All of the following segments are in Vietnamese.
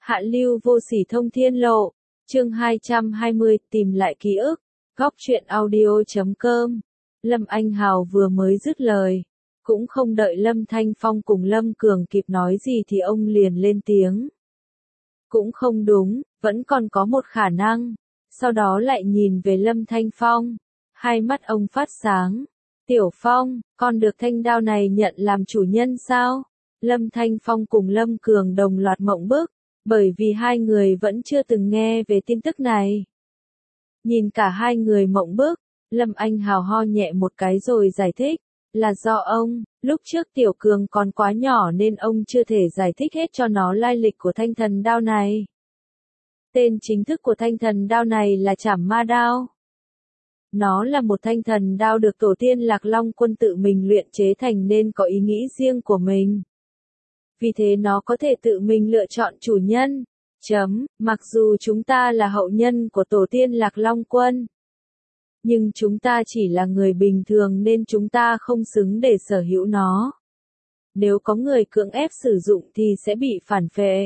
Hạ lưu vô sỉ thông thiên lộ, chương 220, tìm lại ký ức, góc truyện audio.com. Lâm Anh Hào vừa mới dứt lời, cũng không đợi Lâm Thanh Phong cùng Lâm Cường kịp nói gì thì ông liền lên tiếng. Cũng không đúng, vẫn còn có một khả năng. Sau đó lại nhìn về Lâm Thanh Phong, hai mắt ông phát sáng. Tiểu Phong, con được thanh đao này nhận làm chủ nhân sao? Lâm Thanh Phong cùng Lâm Cường đồng loạt mộng bức, bởi vì hai người vẫn chưa từng nghe về tin tức này. Nhìn cả hai người mộng bức, Lâm Anh Hào ho nhẹ một cái rồi giải thích, là do ông, lúc trước Tiểu Cường còn quá nhỏ nên ông chưa thể giải thích hết cho nó lai lịch của thanh thần đao này. Tên chính thức của thanh thần đao này là Trảm Ma Đao. Nó là một thanh thần đao được tổ tiên Lạc Long Quân tự mình luyện chế thành nên có ý nghĩ riêng của mình. Vì thế nó có thể tự mình lựa chọn chủ nhân. Mặc dù chúng ta là hậu nhân của tổ tiên Lạc Long Quân, nhưng chúng ta chỉ là người bình thường nên chúng ta không xứng để sở hữu nó. Nếu có người cưỡng ép sử dụng thì sẽ bị phản phệ.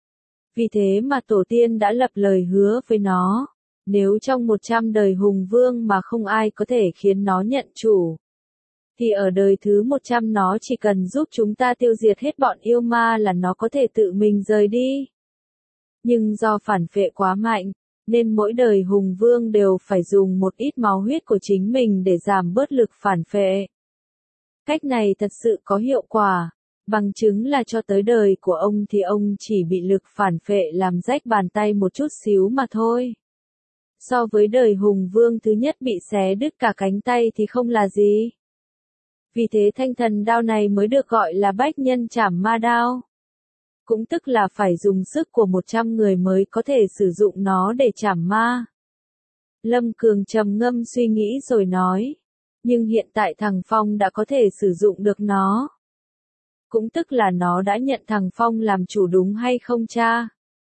Vì thế mà tổ tiên đã lập lời hứa với nó. Nếu trong 100 đời hùng vương mà không ai có thể khiến nó nhận chủ, thì ở đời thứ 100 nó chỉ cần giúp chúng ta tiêu diệt hết bọn yêu ma là nó có thể tự mình rời đi. Nhưng do phản phệ quá mạnh, nên mỗi đời hùng vương đều phải dùng một ít máu huyết của chính mình để giảm bớt lực phản phệ. Cách này thật sự có hiệu quả, bằng chứng là cho tới đời của ông thì ông chỉ bị lực phản phệ làm rách bàn tay một chút xíu mà thôi. So với đời hùng vương thứ nhất bị xé đứt cả cánh tay thì không là gì. Vì thế thanh thần đao này mới được gọi là bách nhân Trảm Ma Đao. Cũng tức là phải dùng sức của 100 người mới có thể sử dụng nó để trảm ma. Lâm Cường trầm ngâm suy nghĩ rồi nói. Nhưng hiện tại thằng Phong đã có thể sử dụng được nó. Cũng tức là nó đã nhận thằng Phong làm chủ đúng hay không cha?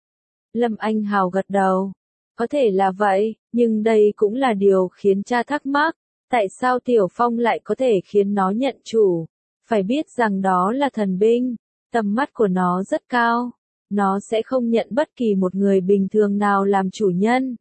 Lâm Anh Hào gật đầu. Có thể là vậy, nhưng đây cũng là điều khiến cha thắc mắc. Tại sao Tiểu Phong lại có thể khiến nó nhận chủ? Phải biết rằng đó là thần binh. Tầm mắt của nó rất cao. Nó sẽ không nhận bất kỳ một người bình thường nào làm chủ nhân.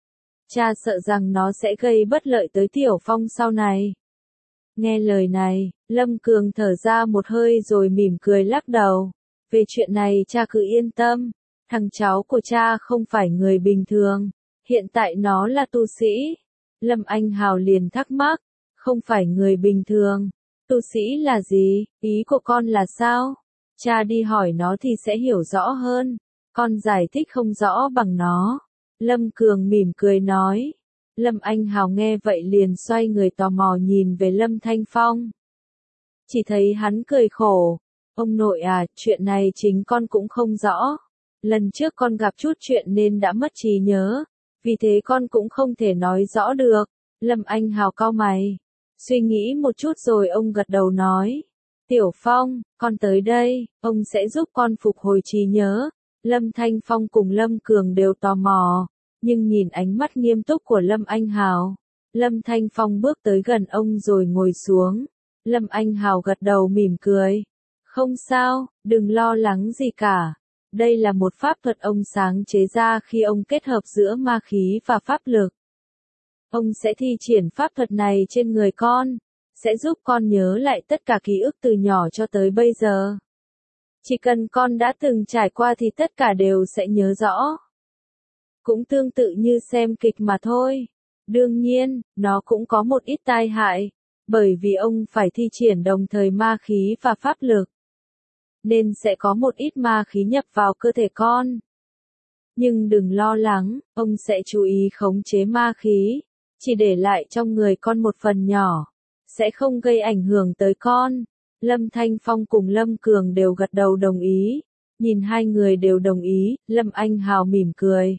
Cha sợ rằng nó sẽ gây bất lợi tới Tiểu Phong sau này. Nghe lời này, Lâm Cường thở ra một hơi rồi mỉm cười lắc đầu. Về chuyện này cha cứ yên tâm. Thằng cháu của cha không phải người bình thường. Hiện tại nó là tu sĩ. Lâm Anh Hào liền thắc mắc. Không phải người bình thường. Tu sĩ là gì? Ý của con là sao? Cha đi hỏi nó thì sẽ hiểu rõ hơn. Con giải thích không rõ bằng nó. Lâm Cường mỉm cười nói. Lâm Anh Hào nghe vậy liền xoay người tò mò nhìn về Lâm Thanh Phong. Chỉ thấy hắn cười khổ. Ông nội à, chuyện này chính con cũng không rõ. Lần trước con gặp chút chuyện nên đã mất trí nhớ. Vì thế con cũng không thể nói rõ được. Lâm Anh Hào cau mày. Suy nghĩ một chút rồi ông gật đầu nói. Tiểu Phong, con tới đây, ông sẽ giúp con phục hồi trí nhớ. Lâm Thanh Phong cùng Lâm Cường đều tò mò, nhưng nhìn ánh mắt nghiêm túc của Lâm Anh Hào. Lâm Thanh Phong bước tới gần ông rồi ngồi xuống. Lâm Anh Hào gật đầu mỉm cười. Không sao, đừng lo lắng gì cả. Đây là một pháp thuật ông sáng chế ra khi ông kết hợp giữa ma khí và pháp lực. Ông sẽ thi triển pháp thuật này trên người con. Sẽ giúp con nhớ lại tất cả ký ức từ nhỏ cho tới bây giờ. Chỉ cần con đã từng trải qua thì tất cả đều sẽ nhớ rõ. Cũng tương tự như xem kịch mà thôi. Đương nhiên, nó cũng có một ít tai hại, bởi vì ông phải thi triển đồng thời ma khí và pháp lực. Nên sẽ có một ít ma khí nhập vào cơ thể con. Nhưng đừng lo lắng, ông sẽ chú ý khống chế ma khí, chỉ để lại trong người con một phần nhỏ. Sẽ không gây ảnh hưởng tới con. Lâm Thanh Phong cùng Lâm Cường đều gật đầu đồng ý. Nhìn hai người đều đồng ý, Lâm Anh Hào mỉm cười.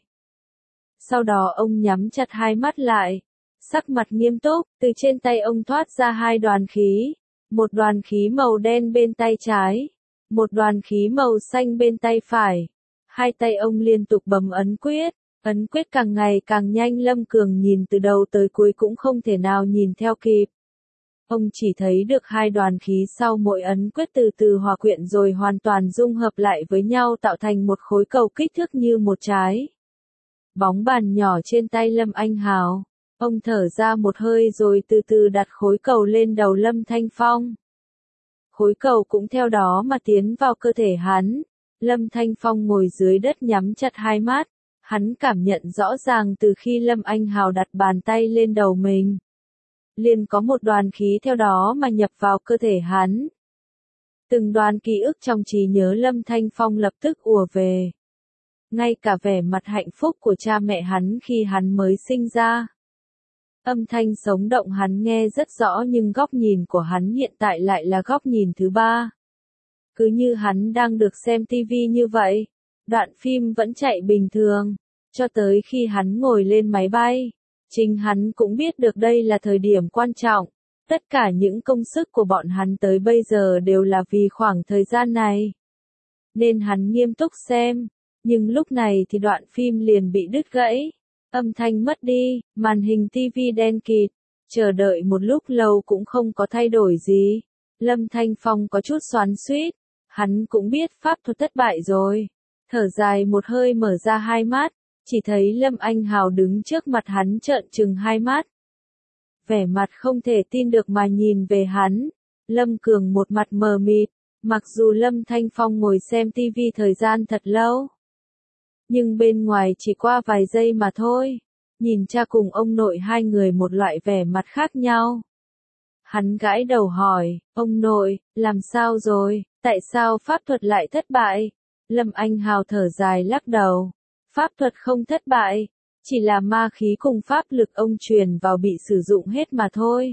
Sau đó ông nhắm chặt hai mắt lại. Sắc mặt nghiêm túc, từ trên tay ông thoát ra hai đoàn khí. Một đoàn khí màu đen bên tay trái. Một đoàn khí màu xanh bên tay phải. Hai tay ông liên tục bấm ấn quyết. Ấn quyết càng ngày càng nhanh. Lâm Cường nhìn từ đầu tới cuối cũng không thể nào nhìn theo kịp. Ông chỉ thấy được hai đoàn khí sau mỗi ấn quyết từ từ hòa quyện rồi hoàn toàn dung hợp lại với nhau tạo thành một khối cầu kích thước như một trái bóng bàn nhỏ trên tay Lâm Anh Hào. Ông thở ra một hơi rồi từ từ đặt khối cầu lên đầu Lâm Thanh Phong. Khối cầu cũng theo đó mà tiến vào cơ thể hắn. Lâm Thanh Phong ngồi dưới đất nhắm chặt hai mắt. Hắn cảm nhận rõ ràng từ khi Lâm Anh Hào đặt bàn tay lên đầu mình. Liền có một đoàn khí theo đó mà nhập vào cơ thể hắn. Từng đoàn ký ức trong trí nhớ Lâm Thanh Phong lập tức ùa về. Ngay cả vẻ mặt hạnh phúc của cha mẹ hắn khi hắn mới sinh ra. Âm thanh sống động hắn nghe rất rõ nhưng góc nhìn của hắn hiện tại lại là góc nhìn thứ ba. Cứ như hắn đang được xem tivi như vậy. Đoạn phim vẫn chạy bình thường. Cho tới khi hắn ngồi lên máy bay. Chính hắn cũng biết được đây là thời điểm quan trọng. Tất cả những công sức của bọn hắn tới bây giờ đều là vì khoảng thời gian này. Nên hắn nghiêm túc xem. Nhưng lúc này thì đoạn phim liền bị đứt gãy. Âm thanh mất đi, màn hình tivi đen kịt. Chờ đợi một lúc lâu cũng không có thay đổi gì. Lâm Thanh Phong có chút xoắn xuýt. Hắn cũng biết pháp thuật thất bại rồi. Thở dài một hơi mở ra hai mắt. Chỉ thấy Lâm Anh Hào đứng trước mặt hắn trợn trừng hai mắt. Vẻ mặt không thể tin được mà nhìn về hắn. Lâm Cường một mặt mờ mịt. Mặc dù Lâm Thanh Phong ngồi xem tivi thời gian thật lâu. Nhưng bên ngoài chỉ qua vài giây mà thôi. Nhìn cha cùng ông nội hai người một loại vẻ mặt khác nhau. Hắn gãi đầu hỏi, ông nội, làm sao rồi, tại sao pháp thuật lại thất bại? Lâm Anh Hào thở dài lắc đầu. Pháp thuật không thất bại, chỉ là ma khí cùng pháp lực ông truyền vào bị sử dụng hết mà thôi.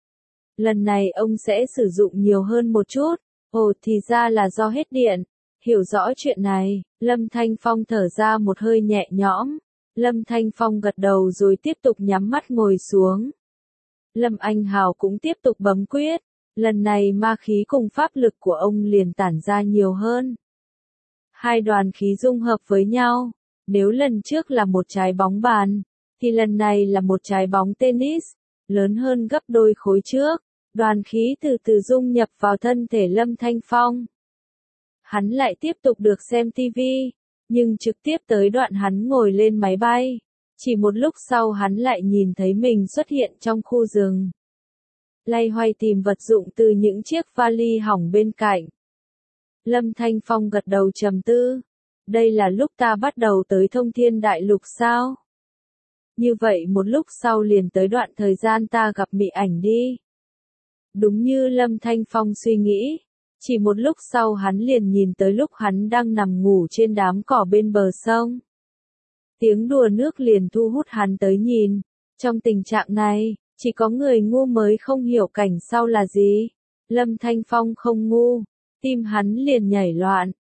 Lần này ông sẽ sử dụng nhiều hơn một chút. Ồ thì ra là do hết điện. Hiểu rõ chuyện này, Lâm Thanh Phong thở ra một hơi nhẹ nhõm. Lâm Thanh Phong gật đầu rồi tiếp tục nhắm mắt ngồi xuống. Lâm Anh Hào cũng tiếp tục bấm quyết. Lần này ma khí cùng pháp lực của ông liền tản ra nhiều hơn. Hai đoàn khí dung hợp với nhau. Nếu lần trước là một trái bóng bàn, thì lần này là một trái bóng tennis, lớn hơn gấp đôi khối trước. Đoàn khí từ từ dung nhập vào thân thể Lâm Thanh Phong. Hắn lại tiếp tục được xem tivi, nhưng trực tiếp tới đoạn hắn ngồi lên máy bay. Chỉ một lúc sau hắn lại nhìn thấy mình xuất hiện trong khu rừng. Loay hoay tìm vật dụng từ những chiếc vali hỏng bên cạnh. Lâm Thanh Phong gật đầu trầm tư. Đây là lúc ta bắt đầu tới Thông Thiên Đại Lục sao? Như vậy một lúc sau liền tới đoạn thời gian ta gặp Mị Ảnh đi. Đúng như Lâm Thanh Phong suy nghĩ. Chỉ một lúc sau hắn liền nhìn tới lúc hắn đang nằm ngủ trên đám cỏ bên bờ sông. Tiếng đùa nước liền thu hút hắn tới nhìn. Trong tình trạng này, chỉ có người ngu mới không hiểu cảnh sau là gì. Lâm Thanh Phong không ngu. Tim hắn liền nhảy loạn.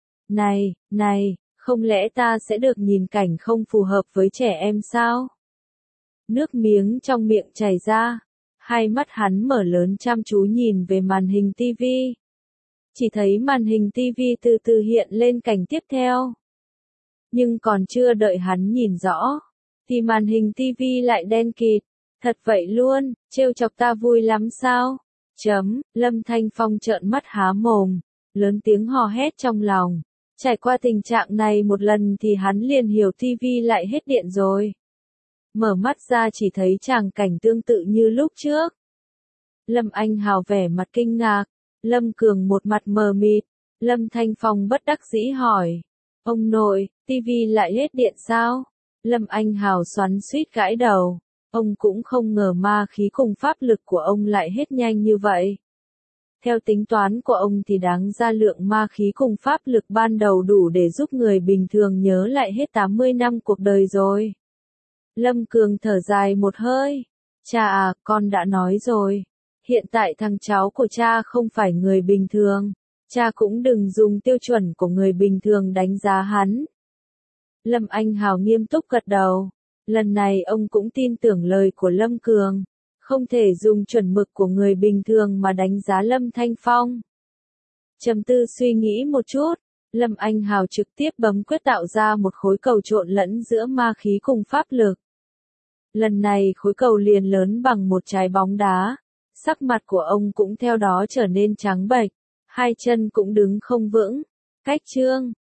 Này, không lẽ ta sẽ được nhìn cảnh không phù hợp với trẻ em sao? Nước miếng trong miệng chảy ra. Hai mắt hắn mở lớn chăm chú nhìn về màn hình tivi. Chỉ thấy màn hình tivi từ từ hiện lên cảnh tiếp theo. Nhưng còn chưa đợi hắn nhìn rõ, thì màn hình tivi lại đen kịt. Thật vậy luôn, trêu chọc ta vui lắm sao? Lâm Thanh Phong trợn mắt há mồm, lớn tiếng hò hét trong lòng. Trải qua tình trạng này một lần thì hắn liền hiểu tivi lại hết điện rồi. Mở mắt ra chỉ thấy tràng cảnh tương tự như lúc trước. Lâm Anh Hào vẻ mặt kinh ngạc, Lâm Cường một mặt mờ mịt. Lâm Thanh Phong bất đắc dĩ hỏi, ông nội, tivi lại hết điện sao? Lâm Anh Hào xoắn xuýt gãi đầu. Ông cũng không ngờ ma khí cùng pháp lực của ông lại hết nhanh như vậy. Theo tính toán của ông thì đáng ra lượng ma khí cùng pháp lực ban đầu đủ để giúp người bình thường nhớ lại hết 80 năm cuộc đời rồi. Lâm Cường thở dài một hơi. Cha à, con đã nói rồi. Hiện tại thằng cháu của cha không phải người bình thường. Cha cũng đừng dùng tiêu chuẩn của người bình thường đánh giá hắn. Lâm Anh Hào nghiêm túc gật đầu. Lần này ông cũng tin tưởng lời của Lâm Cường. Không thể dùng chuẩn mực của người bình thường mà đánh giá Lâm Thanh Phong. Trầm tư suy nghĩ một chút, Lâm Anh Hào trực tiếp bấm quyết tạo ra một khối cầu trộn lẫn giữa ma khí cùng pháp lực. Lần này khối cầu liền lớn bằng một trái bóng đá. Sắc mặt của ông cũng theo đó trở nên trắng bệch, hai chân cũng đứng không vững. Cách chương